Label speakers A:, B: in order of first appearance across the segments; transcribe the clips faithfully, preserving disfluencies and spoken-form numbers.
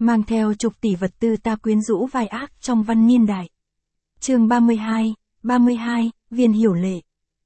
A: mang theo chục tỷ vật tư ta quyến rũ vai ác trong văn niên đại. Chương ba mươi hai, ba mươi hai, Viên Hiểu Lệ.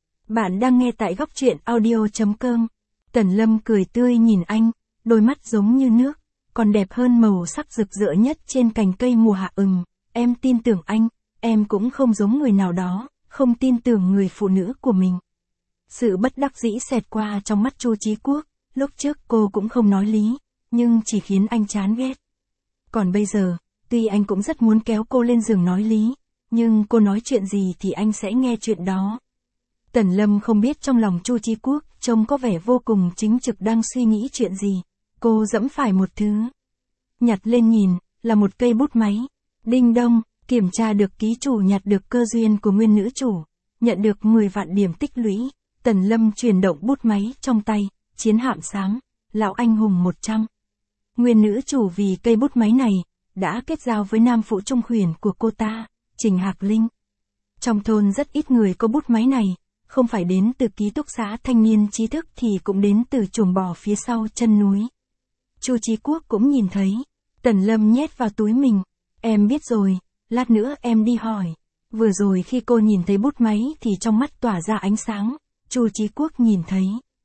A: Bạn đang nghe tại góc truyện audio chấm com. Tần Lâm cười tươi nhìn anh, đôi mắt giống như nước, còn đẹp hơn màu sắc rực rỡ nhất trên cành cây mùa hạ. Ừm, em tin tưởng anh, em cũng không giống người nào đó, không tin tưởng người phụ nữ của mình. Sự bất đắc dĩ xẹt qua trong mắt Chu Chí Quốc, lúc trước cô cũng không nói lý, nhưng chỉ khiến anh chán ghét. Còn bây giờ, tuy anh cũng rất muốn kéo cô lên giường nói lý, nhưng cô nói chuyện gì thì anh sẽ nghe chuyện đó. Tần Lâm không biết trong lòng Chu Chí Quốc trông có vẻ vô cùng chính trực đang suy nghĩ chuyện gì. Cô dẫm phải một thứ. Nhặt lên nhìn, là một cây bút máy. Đinh đông, kiểm tra được ký chủ nhặt được cơ duyên của nguyên nữ chủ. Nhận được mười vạn điểm tích lũy. Tần Lâm chuyển động bút máy trong tay, chiến hạm sáng, lão anh hùng một trăm. Nguyên nữ chủ vì cây bút máy này, đã kết giao với nam phụ trung khuyển của cô ta, Trình Hạc Linh. Trong thôn rất ít người có bút máy này, không phải đến từ ký túc xá thanh niên trí thức thì cũng đến từ chuồng bò phía sau chân núi. Chu Chí Quốc cũng nhìn thấy, Tần Lâm nhét vào túi mình, em biết rồi, lát nữa em đi hỏi. Vừa rồi khi cô nhìn thấy bút máy thì trong mắt tỏa ra ánh sáng, Chu Chí Quốc nhìn thấy.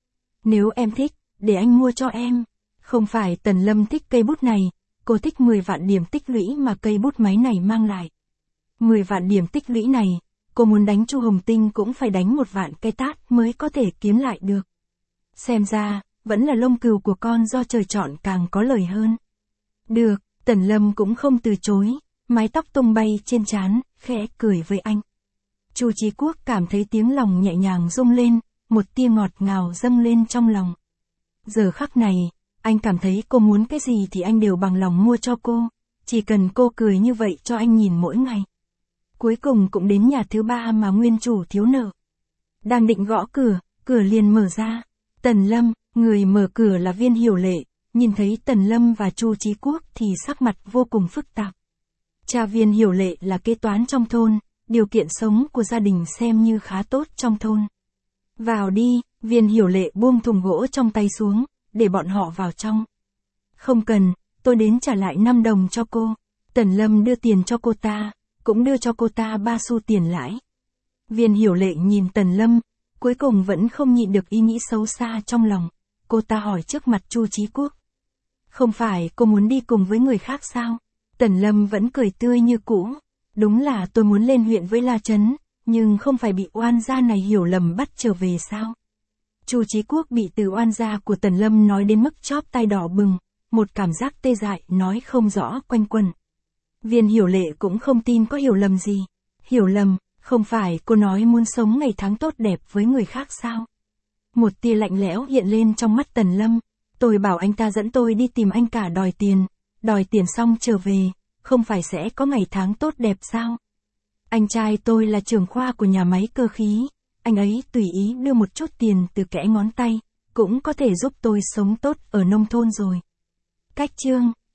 A: Nếu em thích, để anh mua cho em. Không phải Tần Lâm thích cây bút này, cô thích mười vạn điểm tích lũy mà cây bút máy này mang lại. mười vạn điểm tích lũy này, cô muốn đánh Chu Hồng Tinh cũng phải đánh một vạn cái tát mới có thể kiếm lại được. Xem ra, vẫn là lông cừu của con do trời chọn càng có lời hơn. Được, Tần Lâm cũng không từ chối, mái tóc tung bay trên trán, khẽ cười với anh. Chu Chí Quốc cảm thấy tiếng lòng nhẹ nhàng rung lên, một tia ngọt ngào dâng lên trong lòng. Giờ khắc này, anh cảm thấy cô muốn cái gì thì anh đều bằng lòng mua cho cô, chỉ cần cô cười như vậy cho anh nhìn mỗi ngày. Cuối cùng cũng đến nhà thứ ba mà nguyên chủ thiếu nợ. Đang định gõ cửa, cửa liền mở ra. Tần Lâm, người mở cửa là Viên Hiểu Lệ, nhìn thấy Tần Lâm và Chu Chí Quốc thì sắc mặt vô cùng phức tạp. Cha Viên Hiểu Lệ là kế toán trong thôn, điều kiện sống của gia đình xem như khá tốt trong thôn. Vào đi, Viên Hiểu Lệ buông thùng gỗ trong tay xuống, để bọn họ vào trong. Không cần, tôi đến trả lại năm đồng cho cô. Tần Lâm đưa tiền cho cô ta, cũng đưa cho cô ta ba xu tiền lãi. Viên Hiểu Lệ nhìn Tần Lâm, cuối cùng vẫn không nhịn được ý nghĩ xấu xa trong lòng. Cô ta hỏi trước mặt Chu Chí Quốc. Không phải cô muốn đi cùng với người khác sao? Tần Lâm vẫn cười tươi như cũ. Đúng là tôi muốn lên huyện với La Trấn, nhưng không phải bị oan gia này hiểu lầm bắt trở về sao? Chu Chí Quốc bị từ oan gia của Tần Lâm nói đến mức chóp tai đỏ bừng, một cảm giác tê dại nói không rõ quanh quẩn. Viên Hiểu Lệ cũng không tin có hiểu lầm gì. Hiểu lầm, không phải cô nói muốn sống ngày tháng tốt đẹp với người khác sao? Một tia lạnh lẽo hiện lên trong mắt Tần Lâm. Tôi bảo anh ta dẫn tôi đi tìm anh cả đòi tiền, đòi tiền xong trở về, không phải sẽ có ngày tháng tốt đẹp sao? Anh trai tôi là trưởng khoa của nhà máy cơ khí, anh ấy tùy ý đưa một chút tiền từ kẽ ngón tay, cũng có thể giúp tôi sống tốt ở nông thôn rồi. Cách chương